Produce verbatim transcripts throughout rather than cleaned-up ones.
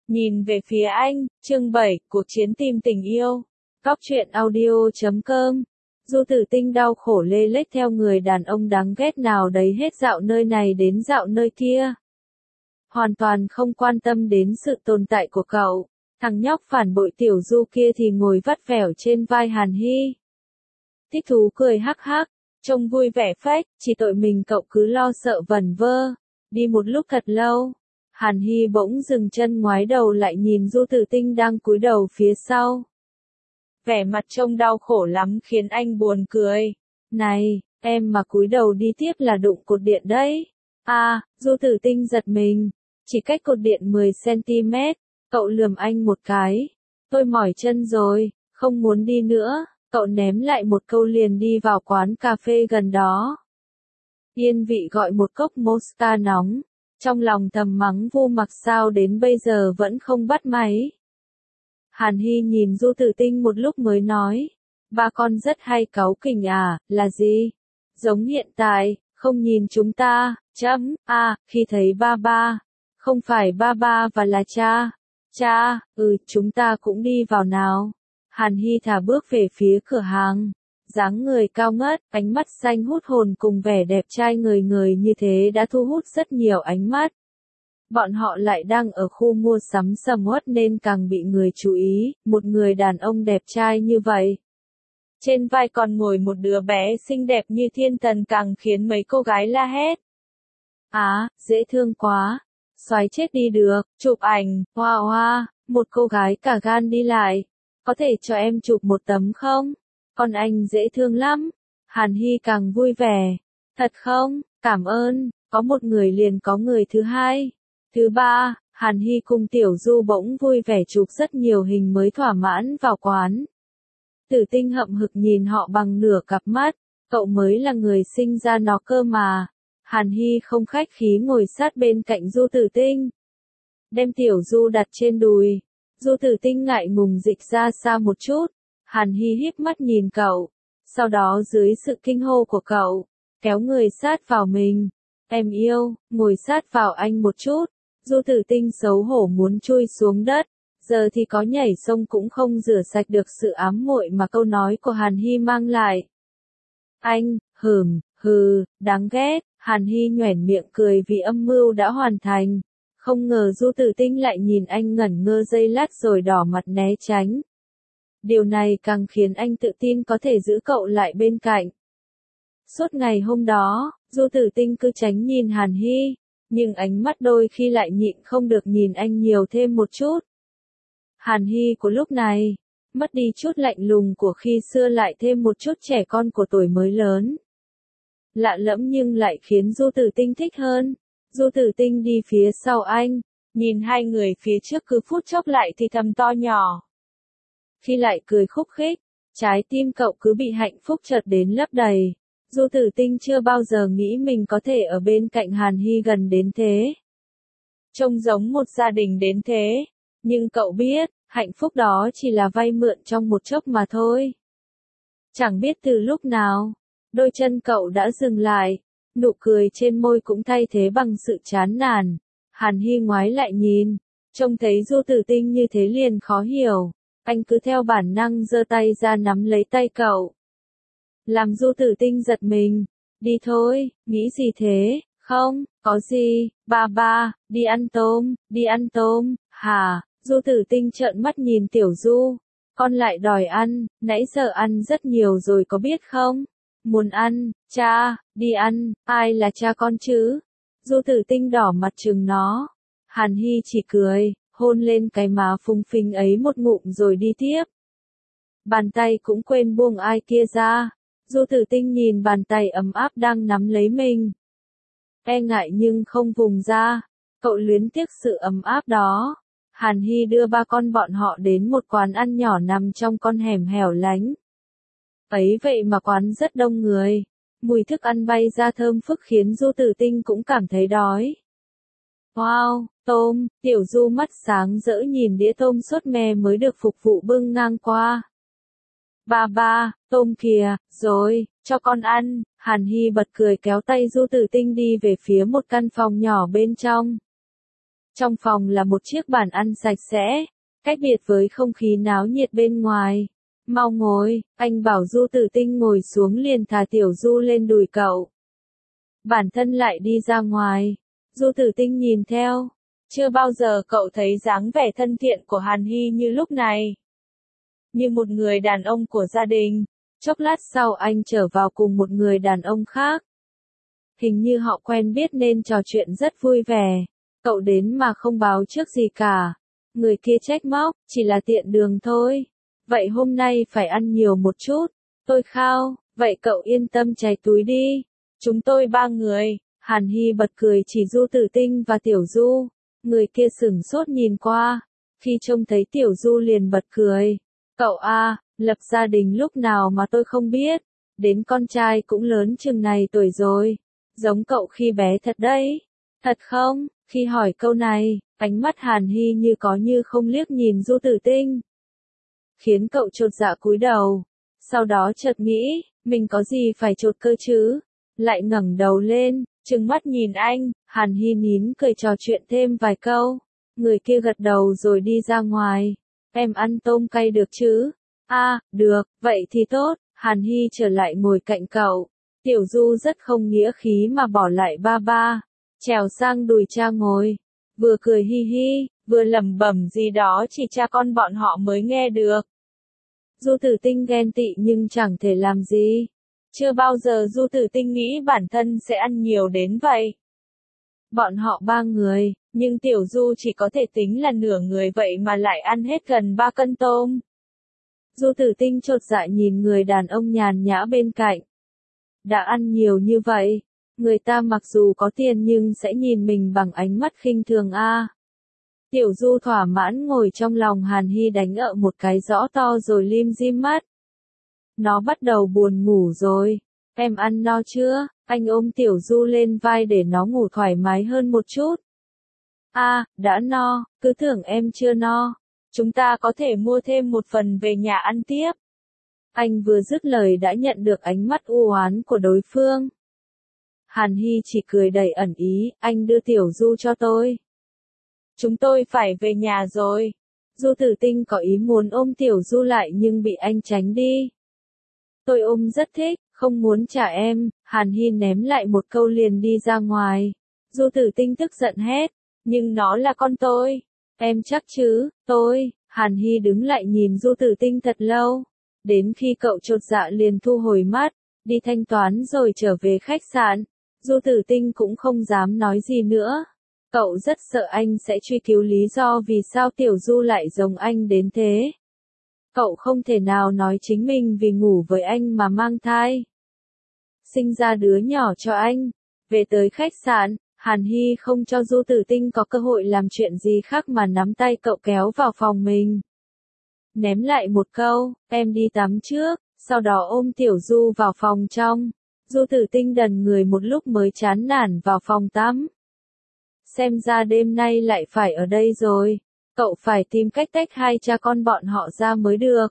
Nhìn về phía anh, chương bảy, cuộc chiến tìm tình yêu. Góc truyện audio chấm com. Du Tử Tinh đau khổ lê lết theo người đàn ông đáng ghét nào đấy hết dạo nơi này đến dạo nơi kia. Hoàn toàn không quan tâm đến sự tồn tại của cậu. Thằng nhóc phản bội Tiểu Du kia thì ngồi vắt vẻo trên vai Hàn Hy. Thích thú cười hắc hắc, trông vui vẻ phách, chỉ tội mình cậu cứ lo sợ vẩn vơ. Đi một lúc thật lâu. Hàn Hy bỗng dừng chân ngoái đầu lại nhìn Du Tử Tinh đang cúi đầu phía sau. Vẻ mặt trông đau khổ lắm khiến anh buồn cười. Này, em mà cúi đầu đi tiếp là đụng cột điện đấy. À, Du Tử Tinh giật mình. Chỉ cách cột điện mười xăng ti mét, cậu lườm anh một cái. Tôi mỏi chân rồi, không muốn đi nữa. Cậu ném lại một câu liền đi vào quán cà phê gần đó. Yên vị gọi một cốc Mosca nóng. Trong lòng thầm mắng Vu Mặc sao đến bây giờ vẫn không bắt máy. Hàn Hy nhìn Du Tử Tinh một lúc mới nói. Ba con rất hay cáu kỉnh à, là gì? Giống hiện tại, không nhìn chúng ta, chấm, à, khi thấy ba ba. Không phải ba ba và là cha. Cha, ừ, chúng ta cũng đi vào nào. Hàn Hy thả bước về phía cửa hàng. Dáng người cao ngất, ánh mắt xanh hút hồn cùng vẻ đẹp trai người người như thế đã thu hút rất nhiều ánh mắt. Bọn họ lại đang ở khu mua sắm sầm uất nên càng bị người chú ý, một người đàn ông đẹp trai như vậy. Trên vai còn ngồi một đứa bé xinh đẹp như thiên thần càng khiến mấy cô gái la hét. Á, à, dễ thương quá. Xoáy chết đi được, chụp ảnh, hoa hoa, một cô gái cả gan đi lại. Có thể cho em chụp một tấm không? Con anh dễ thương lắm. Hàn Hy càng vui vẻ. Thật không? Cảm ơn. Có một người liền có người thứ hai. Thứ ba, Hàn Hy cùng Tiểu Du bỗng vui vẻ chụp rất nhiều hình mới thỏa mãn vào quán. Tử Tinh hậm hực nhìn họ bằng nửa cặp mắt. Cậu mới là người sinh ra nó cơ mà. Hàn Hy không khách khí ngồi sát bên cạnh Du Tử Tinh. Đem Tiểu Du đặt trên đùi. Du Tử Tinh ngại ngùng dịch ra xa một chút. Hàn Hy híp mắt nhìn cậu. Sau đó dưới sự kinh hô của cậu, kéo người sát vào mình. Em yêu, ngồi sát vào anh một chút. Du Tử Tinh xấu hổ muốn chui xuống đất. Giờ thì có nhảy sông cũng không rửa sạch được sự ám muội mà câu nói của Hàn Hy mang lại. Anh, hừm, hừ, đáng ghét. Hàn Hy nhoẻn miệng cười vì âm mưu đã hoàn thành. Không ngờ Du Tử Tinh lại nhìn anh ngẩn ngơ giây lát rồi đỏ mặt né tránh. Điều này càng khiến anh tự tin có thể giữ cậu lại bên cạnh. Suốt ngày hôm đó, Du Tử Tinh cứ tránh nhìn Hàn Hy, nhưng ánh mắt đôi khi lại nhịn không được nhìn anh nhiều thêm một chút. Hàn Hy của lúc này, mất đi chút lạnh lùng của khi xưa lại thêm một chút trẻ con của tuổi mới lớn. Lạ lẫm nhưng lại khiến Du Tử Tinh thích hơn. Du Tử Tinh đi phía sau anh, nhìn hai người phía trước cứ phút chốc lại thì thầm to nhỏ. Khi lại cười khúc khích, trái tim cậu cứ bị hạnh phúc chợt đến lấp đầy. Du Tử Tinh chưa bao giờ nghĩ mình có thể ở bên cạnh Hàn Hy gần đến thế. Trông giống một gia đình đến thế. Nhưng cậu biết, hạnh phúc đó chỉ là vay mượn trong một chốc mà thôi. Chẳng biết từ lúc nào, đôi chân cậu đã dừng lại. Nụ cười trên môi cũng thay thế bằng sự chán nản. Hàn Hy ngoái lại nhìn, trông thấy Du Tử Tinh như thế liền khó hiểu. Anh cứ theo bản năng giơ tay ra nắm lấy tay cậu. Làm Du Tử Tinh giật mình. Đi thôi, nghĩ gì thế? Không, có gì, ba ba, đi ăn tôm, đi ăn tôm, hả? Du Tử Tinh trợn mắt nhìn Tiểu Du. Con lại đòi ăn, nãy giờ ăn rất nhiều rồi có biết không? Muốn ăn, cha, đi ăn, ai là cha con chứ? Du Tử Tinh đỏ mặt trừng nó. Hàn Hy chỉ cười, hôn lên cái má phúng phính ấy một ngụm rồi đi tiếp. Bàn tay cũng quên buông ai kia ra. Du Tử Tinh nhìn bàn tay ấm áp đang nắm lấy mình. E ngại nhưng không vùng ra. Cậu luyến tiếc sự ấm áp đó. Hàn Hy đưa ba con bọn họ đến một quán ăn nhỏ nằm trong con hẻm hẻo lánh. Ấy vậy mà quán rất đông người. Mùi thức ăn bay ra thơm phức khiến Du Tử Tinh cũng cảm thấy đói. Wow, tôm, Tiểu Du mắt sáng rỡ nhìn đĩa tôm sốt me mới được phục vụ bưng ngang qua. Ba ba, tôm kìa, rồi, cho con ăn. Hàn Hy bật cười kéo tay Du Tử Tinh đi về phía một căn phòng nhỏ bên trong. Trong phòng là một chiếc bàn ăn sạch sẽ, cách biệt với không khí náo nhiệt bên ngoài. Mau ngồi, anh bảo Du Tử Tinh ngồi xuống liền thả Tiểu Du lên đùi cậu. Bản thân lại đi ra ngoài. Du Tử Tinh nhìn theo. Chưa bao giờ cậu thấy dáng vẻ thân thiện của Hàn Hy như lúc này. Như một người đàn ông của gia đình. Chốc lát sau anh trở vào cùng một người đàn ông khác. Hình như họ quen biết nên trò chuyện rất vui vẻ. Cậu đến mà không báo trước gì cả. Người kia trách móc, chỉ là tiện đường thôi. Vậy hôm nay phải ăn nhiều một chút. Tôi khao, vậy cậu yên tâm cháy túi đi. Chúng tôi ba người. Hàn Hy bật cười chỉ Du Tử Tinh và Tiểu Du. Người kia sửng sốt nhìn qua. Khi trông thấy Tiểu Du liền bật cười. Cậu a, lập gia đình lúc nào mà tôi không biết. Đến con trai cũng lớn chừng này tuổi rồi. Giống cậu khi bé thật đấy. Thật không? Khi hỏi câu này, ánh mắt Hàn Hy như có như không liếc nhìn Du Tử Tinh. Khiến cậu chột dạ cúi đầu. Sau đó chợt nghĩ, mình có gì phải chột cơ chứ? Lại ngẩng đầu lên, trừng mắt nhìn anh, Hàn Hy nín cười trò chuyện thêm vài câu. Người kia gật đầu rồi đi ra ngoài. Em ăn tôm cay được chứ? À, được, vậy thì tốt. Hàn Hy trở lại ngồi cạnh cậu. Tiểu Du rất không nghĩa khí mà bỏ lại ba ba. Trèo sang đùi cha ngồi. Vừa cười hi hi, vừa lẩm bẩm gì đó chỉ cha con bọn họ mới nghe được. Du Tử Tinh ghen tị nhưng chẳng thể làm gì. Chưa bao giờ Du Tử Tinh nghĩ bản thân sẽ ăn nhiều đến vậy. Bọn họ ba người, nhưng Tiểu Du chỉ có thể tính là nửa người vậy mà lại ăn hết gần ba cân tôm. Du Tử Tinh chột dạ nhìn người đàn ông nhàn nhã bên cạnh. Đã ăn nhiều như vậy, người ta mặc dù có tiền nhưng sẽ nhìn mình bằng ánh mắt khinh thường a. Tiểu Du thỏa mãn ngồi trong lòng Hàn Hy đánh ợ một cái rõ to rồi lim dim mắt. Nó bắt đầu buồn ngủ rồi. Em ăn no chưa? Anh ôm Tiểu Du lên vai để nó ngủ thoải mái hơn một chút. À, đã no, cứ tưởng em chưa no. Chúng ta có thể mua thêm một phần về nhà ăn tiếp. Anh vừa dứt lời đã nhận được ánh mắt u oán của đối phương. Hàn Hy chỉ cười đầy ẩn ý, anh đưa Tiểu Du cho tôi. Chúng tôi phải về nhà rồi. Du Tử Tinh có ý muốn ôm Tiểu Du lại nhưng bị anh tránh đi. Tôi ôm rất thích, không muốn trả em. Hàn Hy ném lại một câu liền đi ra ngoài. Du Tử Tinh tức giận hét, nhưng nó là con tôi. Em chắc chứ? Tôi. Hàn Hy đứng lại nhìn Du Tử Tinh thật lâu. Đến khi cậu chột dạ liền thu hồi mắt, đi thanh toán rồi trở về khách sạn. Du Tử Tinh cũng không dám nói gì nữa. Cậu rất sợ anh sẽ truy cứu lý do vì sao Tiểu Du lại giống anh đến thế. Cậu không thể nào nói chính mình vì ngủ với anh mà mang thai. Sinh ra đứa nhỏ cho anh. Về tới khách sạn, Hàn Hy không cho Du Tử Tinh có cơ hội làm chuyện gì khác mà nắm tay cậu kéo vào phòng mình. Ném lại một câu, em đi tắm trước, sau đó ôm Tiểu Du vào phòng trong. Du Tử Tinh đần người một lúc mới chán nản vào phòng tắm. Xem ra đêm nay lại phải ở đây rồi. Cậu phải tìm cách tách hai cha con bọn họ ra mới được.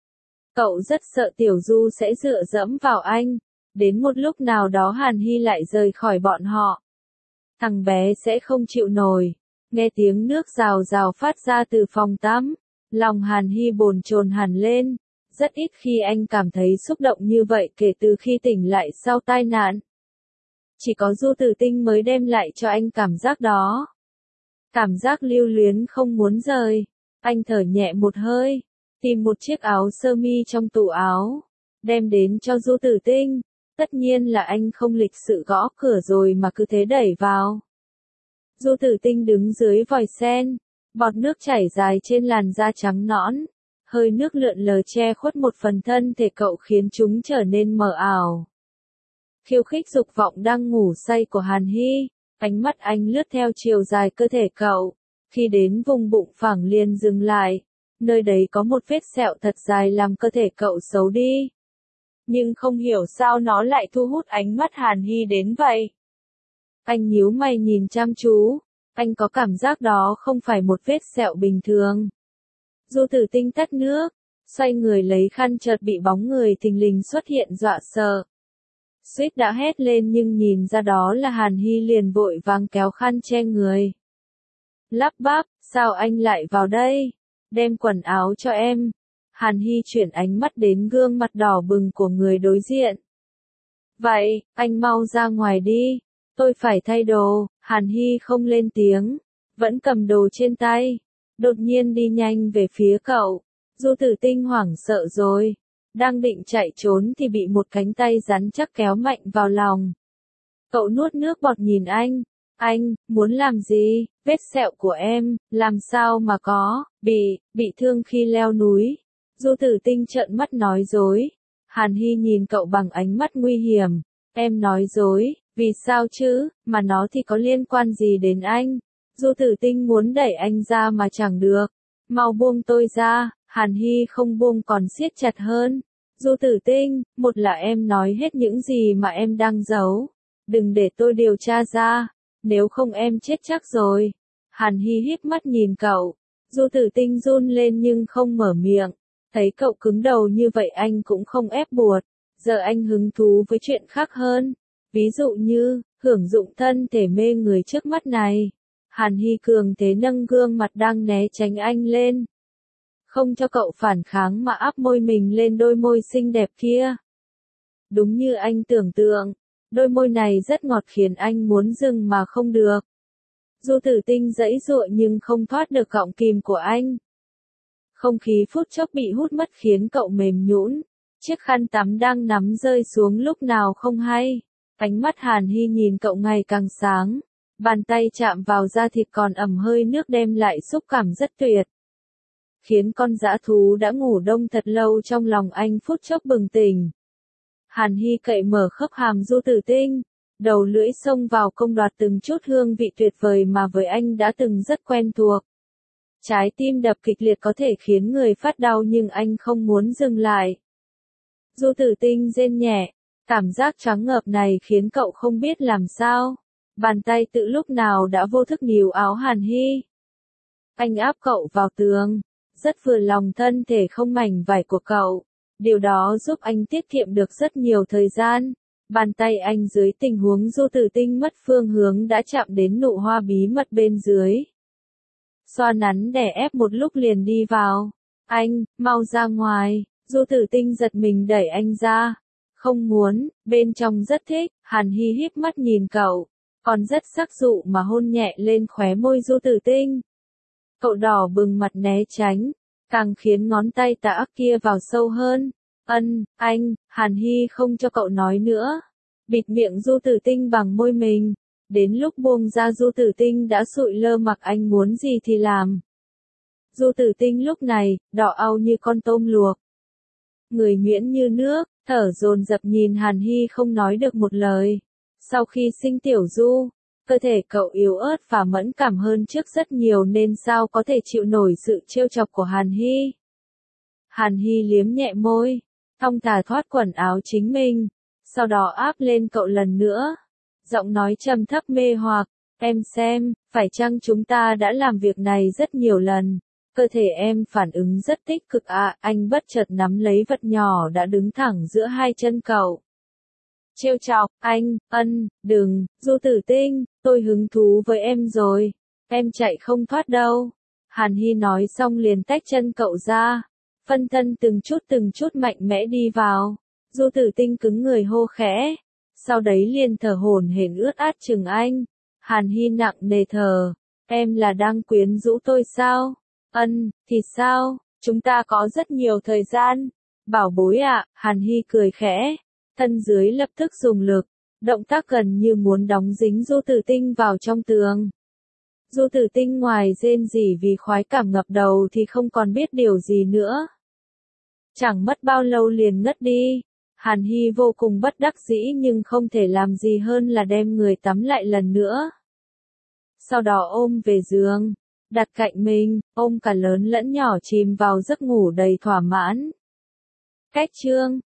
Cậu rất sợ Tiểu Du sẽ dựa dẫm vào anh. Đến một lúc nào đó Hàn Hy lại rời khỏi bọn họ. Thằng bé sẽ không chịu nổi. Nghe tiếng nước rào rào phát ra từ phòng tắm. Lòng Hàn Hy bồn chồn hẳn lên. Rất ít khi anh cảm thấy xúc động như vậy kể từ khi tỉnh lại sau tai nạn. Chỉ có Du Tử Tinh mới đem lại cho anh cảm giác đó. Cảm giác lưu luyến không muốn rời. Anh thở nhẹ một hơi. Tìm một chiếc áo sơ mi trong tủ áo. Đem đến cho Du Tử Tinh. Tất nhiên là anh không lịch sự gõ cửa rồi mà cứ thế đẩy vào. Du Tử Tinh đứng dưới vòi sen. Bọt nước chảy dài trên làn da trắng nõn. Hơi nước lượn lờ che khuất một phần thân thể cậu khiến chúng trở nên mờ ảo. Khiêu khích dục vọng đang ngủ say của Hàn Hy. Ánh mắt anh lướt theo chiều dài cơ thể cậu. Khi đến vùng bụng phẳng liền dừng lại. Nơi đấy có một vết sẹo thật dài làm cơ thể cậu xấu đi. Nhưng không hiểu sao nó lại thu hút ánh mắt Hàn Hy đến vậy. Anh nhíu mày nhìn chăm chú. Anh có cảm giác đó không phải một vết sẹo bình thường. Du Tử Tinh tắt nước. Xoay người lấy khăn chợt bị bóng người thình lình xuất hiện dọa sợ. Suýt đã hét lên nhưng nhìn ra đó là Hàn Hy liền vội vàng kéo khăn che người. lắp bắp, sao anh lại vào đây? Đem quần áo cho em. Hàn Hy chuyển ánh mắt đến gương mặt đỏ bừng của người đối diện. Vậy, anh mau ra ngoài đi. Tôi phải thay đồ. Hàn Hy không lên tiếng, vẫn cầm đồ trên tay. Đột nhiên đi nhanh về phía cậu. Du Tử Tinh hoảng sợ rồi. Đang định chạy trốn thì bị một cánh tay rắn chắc kéo mạnh vào lòng. Cậu nuốt nước bọt nhìn anh. Anh, muốn làm gì? Vết sẹo của em, làm sao mà có, bị, bị thương khi leo núi. Du Tử Tinh trợn mắt nói dối. Hàn Hy nhìn cậu bằng ánh mắt nguy hiểm. Em nói dối, vì sao chứ, mà nó thì có liên quan gì đến anh? Du Tử Tinh muốn đẩy anh ra mà chẳng được. Mau buông tôi ra. Hàn Hy không buông còn siết chặt hơn. Du Tử Tinh, một là em nói hết những gì mà em đang giấu. Đừng để tôi điều tra ra. Nếu không em chết chắc rồi. Hàn Hy híp mắt nhìn cậu. Du Tử Tinh run lên nhưng không mở miệng. Thấy cậu cứng đầu như vậy anh cũng không ép buộc. Giờ anh hứng thú với chuyện khác hơn. Ví dụ như, hưởng dụng thân thể mê người trước mắt này. Hàn Hy cường thế nâng gương mặt đang né tránh anh lên. Không cho cậu phản kháng mà áp môi mình lên đôi môi xinh đẹp kia. Đúng như anh tưởng tượng. Đôi môi này rất ngọt khiến anh muốn dừng mà không được. Du Tử Tinh giãy giụa nhưng không thoát được cọng kìm của anh. Không khí phút chốc bị hút mất khiến cậu mềm nhũn. Chiếc khăn tắm đang nắm rơi xuống lúc nào không hay. Ánh mắt Hàn Hy nhìn cậu ngày càng sáng. Bàn tay chạm vào da thịt còn ẩm hơi nước đem lại xúc cảm rất tuyệt. Khiến con dã thú đã ngủ đông thật lâu trong lòng anh phút chốc bừng tỉnh. Hàn Hy cậy mở khớp hàm Du Tử Tinh. Đầu lưỡi xông vào công đoạt từng chút hương vị tuyệt vời mà với anh đã từng rất quen thuộc. Trái tim đập kịch liệt có thể khiến người phát đau nhưng anh không muốn dừng lại. Du Tử Tinh rên nhẹ. Cảm giác choáng ngợp này khiến cậu không biết làm sao. Bàn tay tự lúc nào đã vô thức níu áo Hàn Hy. Anh áp cậu vào tường. Rất vừa lòng thân thể không mảnh vải của cậu. Điều đó giúp anh tiết kiệm được rất nhiều thời gian. Bàn tay anh dưới tình huống Du Tử Tinh mất phương hướng đã chạm đến nụ hoa bí mật bên dưới. Xoa nắn đè ép một lúc liền đi vào. Anh, mau ra ngoài. Du Tử Tinh giật mình đẩy anh ra. Không muốn, bên trong rất thích. Hàn Hy híp mắt nhìn cậu. Còn rất sắc dụ mà hôn nhẹ lên khóe môi Du Tử Tinh. Cậu đỏ bừng mặt né tránh. Càng khiến ngón tay tà ác kia vào sâu hơn. Ân, anh, Hàn Hy không cho cậu nói nữa. Bịt miệng Du Tử Tinh bằng môi mình. Đến lúc buông ra Du Tử Tinh đã sụi lơ mặc anh muốn gì thì làm. Du Tử Tinh lúc này, đỏ au như con tôm luộc. Người nhuyễn như nước, thở dồn dập nhìn Hàn Hy không nói được một lời. Sau khi sinh Tiểu Du, cơ thể cậu yếu ớt và mẫn cảm hơn trước rất nhiều nên sao có thể chịu nổi sự trêu chọc của Hàn Hy. Hàn Hy liếm nhẹ môi, thong thả thoát quần áo chính mình, sau đó áp lên cậu lần nữa. Giọng nói trầm thấp mê hoặc, em xem, phải chăng chúng ta đã làm việc này rất nhiều lần. Cơ thể em phản ứng rất tích cực ạ. À, anh bất chợt nắm lấy vật nhỏ đã đứng thẳng giữa hai chân cậu. Trêu chọc, anh, ân, đừng, Du Tử Tinh, tôi hứng thú với em rồi. Em chạy không thoát đâu. Hàn Hy nói xong liền tách chân cậu ra. Phân thân từng chút từng chút mạnh mẽ đi vào. Du Tử Tinh cứng người hô khẽ. Sau đấy liền thở hổn hển ướt át chừng anh. Hàn Hy nặng nề thở. Em là đang quyến rũ tôi sao? Ân, thì sao? Chúng ta có rất nhiều thời gian. Bảo bối ạ, à, Hàn Hy cười khẽ. Thân dưới lập tức dùng lực. Động tác gần như muốn đóng dính Du Tử Tinh vào trong tường. Du Tử Tinh ngoài rên rỉ vì khoái cảm ngập đầu thì không còn biết điều gì nữa. Chẳng mất bao lâu liền ngất đi. Hàn Hy vô cùng bất đắc dĩ nhưng không thể làm gì hơn là đem người tắm lại lần nữa. Sau đó ôm về giường, đặt cạnh mình, ôm cả lớn lẫn nhỏ chìm vào giấc ngủ đầy thỏa mãn. Cách chương